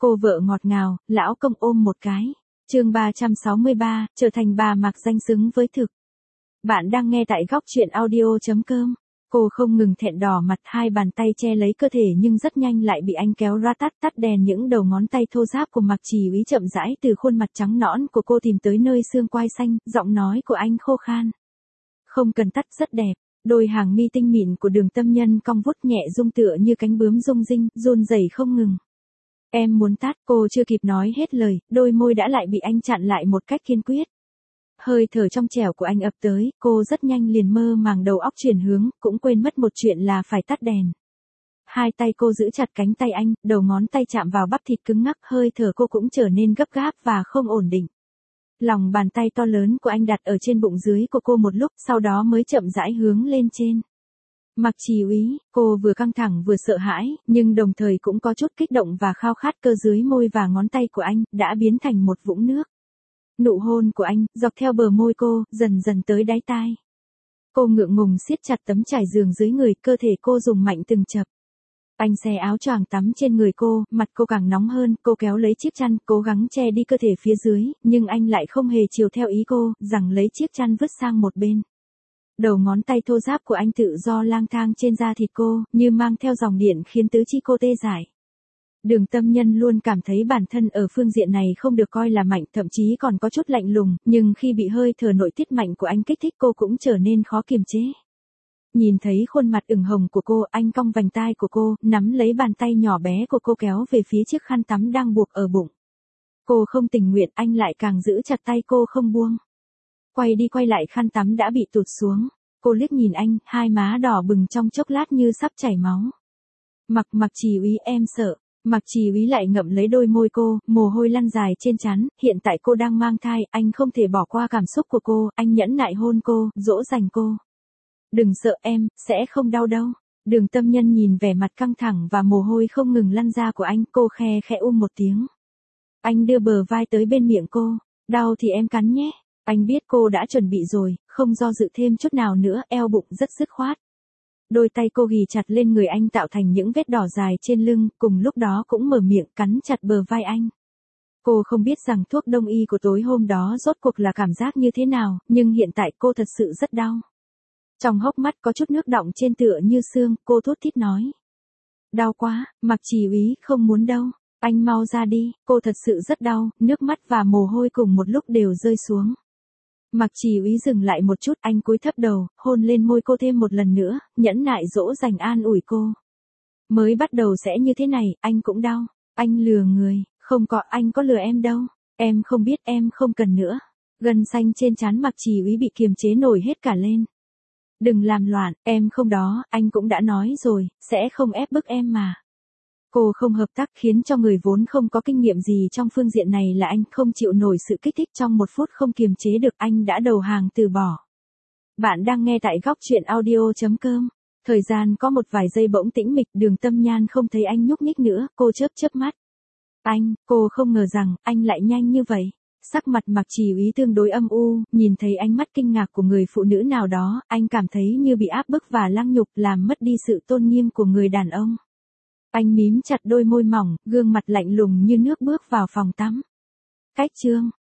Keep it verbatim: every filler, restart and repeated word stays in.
Cô vợ ngọt ngào, lão công ôm một cái. Chương ba trăm sáu mươi ba, trở thành bà mặc danh xứng với thực. Bạn đang nghe tại góc truyện audio chấm com. Cô không ngừng thẹn đỏ mặt, hai bàn tay che lấy cơ thể nhưng rất nhanh lại bị anh kéo ra tắt tắt đèn. Những đầu ngón tay thô ráp của Mạc Chỉ Úy chậm rãi từ khuôn mặt trắng nõn của cô tìm tới nơi xương quai xanh, giọng nói của anh khô khan. Không cần tắt, rất đẹp. Đôi hàng mi tinh mịn của Đường Tâm Nhân cong vút nhẹ rung tựa như cánh bướm rung rinh, run rẩy không ngừng. Em muốn tắt, cô chưa kịp nói hết lời, đôi môi đã lại bị anh chặn lại một cách kiên quyết. Hơi thở trong trẻo của anh ập tới, cô rất nhanh liền mơ màng đầu óc chuyển hướng, cũng quên mất một chuyện là phải tắt đèn. Hai tay cô giữ chặt cánh tay anh, đầu ngón tay chạm vào bắp thịt cứng ngắc, hơi thở cô cũng trở nên gấp gáp và không ổn định. Lòng bàn tay to lớn của anh đặt ở trên bụng dưới của cô một lúc, sau đó mới chậm rãi hướng lên trên. Mạc Chỉ Úy, cô vừa căng thẳng vừa sợ hãi, nhưng đồng thời cũng có chút kích động và khao khát. Cơ dưới môi và ngón tay của anh đã biến thành một vũng nước. Nụ hôn của anh, dọc theo bờ môi cô, dần dần tới đáy tai. Cô ngượng ngùng siết chặt tấm trải giường dưới người, cơ thể cô dùng mạnh từng chập. Anh xé áo choàng tắm trên người cô, mặt cô càng nóng hơn, cô kéo lấy chiếc chăn, cố gắng che đi cơ thể phía dưới, nhưng anh lại không hề chiều theo ý cô, giằng lấy chiếc chăn vứt sang một bên. Đầu ngón tay thô ráp của anh tự do lang thang trên da thịt cô, như mang theo dòng điện khiến tứ chi cô tê dại. Đường Tâm Nhân luôn cảm thấy bản thân ở phương diện này không được coi là mạnh, thậm chí còn có chút lạnh lùng, nhưng khi bị hơi thở nội tiết mạnh của anh kích thích cô cũng trở nên khó kiềm chế. Nhìn thấy khuôn mặt ửng hồng của cô, anh cong vành tai của cô, nắm lấy bàn tay nhỏ bé của cô kéo về phía chiếc khăn tắm đang buộc ở bụng. Cô không tình nguyện, anh lại càng giữ chặt tay cô không buông. Quay đi quay lại, khăn tắm đã bị tụt xuống. Cô liếc nhìn anh, hai má đỏ bừng trong chốc lát như sắp chảy máu. Mặc Mạc Chỉ Úy, em sợ. Mạc Chỉ Úy lại ngậm lấy đôi môi cô, mồ hôi lăn dài trên trán. Hiện tại cô đang mang thai, anh không thể bỏ qua cảm xúc của cô, anh nhẫn nại hôn cô, dỗ dành cô. Đừng sợ em, sẽ không đau đâu. Đường Tâm Nhân nhìn vẻ mặt căng thẳng và mồ hôi không ngừng lăn ra của anh, cô khe khẽ um một tiếng. Anh đưa bờ vai tới bên miệng cô. Đau thì em cắn nhé. Anh biết cô đã chuẩn bị rồi, không do dự thêm chút nào nữa, eo bụng rất dứt khoát. Đôi tay cô ghì chặt lên người anh tạo thành những vết đỏ dài trên lưng, cùng lúc đó cũng mở miệng cắn chặt bờ vai anh. Cô không biết rằng thuốc đông y của tối hôm đó rốt cuộc là cảm giác như thế nào, nhưng hiện tại cô thật sự rất đau. Trong hốc mắt có chút nước đọng trên tựa như xương, cô thút thít nói. Đau quá, Mạc Chỉ Úy, không muốn đâu. Anh mau ra đi, cô thật sự rất đau, nước mắt và mồ hôi cùng một lúc đều rơi xuống. Mạc Chỉ Úy dừng lại một chút, anh cúi thấp đầu, hôn lên môi cô thêm một lần nữa, nhẫn nại dỗ dành an ủi cô. Mới bắt đầu sẽ như thế này, anh cũng đau. Anh lừa người, không có, anh có lừa em đâu. Em không biết, em không cần nữa. Gân xanh trên trán Mạc Chỉ Úy bị kiềm chế nổi hết cả lên. Đừng làm loạn, em không đó, anh cũng đã nói rồi, sẽ không ép bức em mà. Cô không hợp tác khiến cho người vốn không có kinh nghiệm gì trong phương diện này là anh không chịu nổi sự kích thích, trong một phút không kiềm chế được, anh đã đầu hàng từ bỏ. Bạn đang nghe tại góc truyện audio chấm com. Thời gian có một vài giây bỗng tĩnh mịch, Đường Tâm Nhan không thấy anh nhúc nhích nữa, cô chớp chớp mắt. Anh, cô không ngờ rằng, anh lại nhanh như vậy. Sắc mặt Mạc Chỉ Úy tương đối âm u, nhìn thấy ánh mắt kinh ngạc của người phụ nữ nào đó, anh cảm thấy như bị áp bức và lăng nhục, làm mất đi sự tôn nghiêm của người đàn ông. Anh mím chặt đôi môi mỏng, gương mặt lạnh lùng như nước bước vào phòng tắm. Cách chương